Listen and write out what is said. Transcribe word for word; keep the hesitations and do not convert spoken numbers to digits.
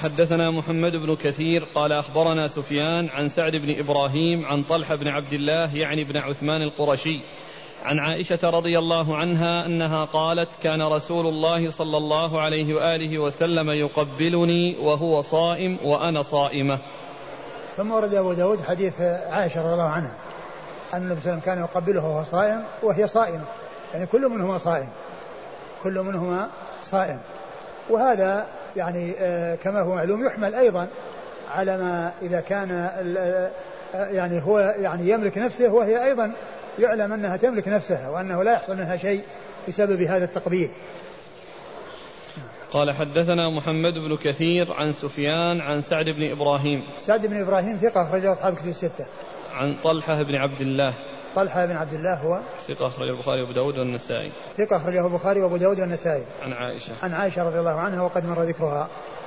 حدثنا محمد بن كثير قال أخبرنا سفيان عن سعد بن إبراهيم عن طلحة بن عبد الله يعني بن عثمان القرشي عن عائشة رضي الله عنها أنها قالت كان رسول الله صلى الله عليه وآله وسلم يقبلني وهو صائم وأنا صائمة. ثم ورد أبو داود حديث عائشة رضي الله عنها أن النبي صلى الله عليه وسلم كان يقبله وهو صائم وهي صائمة، يعني كل منهما صائم كل منهما صائم وهذا يعني كما هو معلوم يحمل أيضا على ما إذا كان يعني هو يعني يملك نفسه وهي أيضا يعلم أنها تملك نفسها وأنه لا يحصل منها شيء بسبب هذا التقبيل. قال حدثنا محمد بن كثير عن سفيان عن سعد بن إبراهيم. سعد بن إبراهيم ثقة أخرجه أصحاب الكتب الستة. عن طلحة بن عبد الله. طلحة بن عبد الله هو ثقة أخرجه البخاري وأبو داود والنسائي. ثقة أخرجه البخاري وأبو داود والنسائي. عن عائشة. عن عائشة رضي الله عنها وقد مر ذكرها.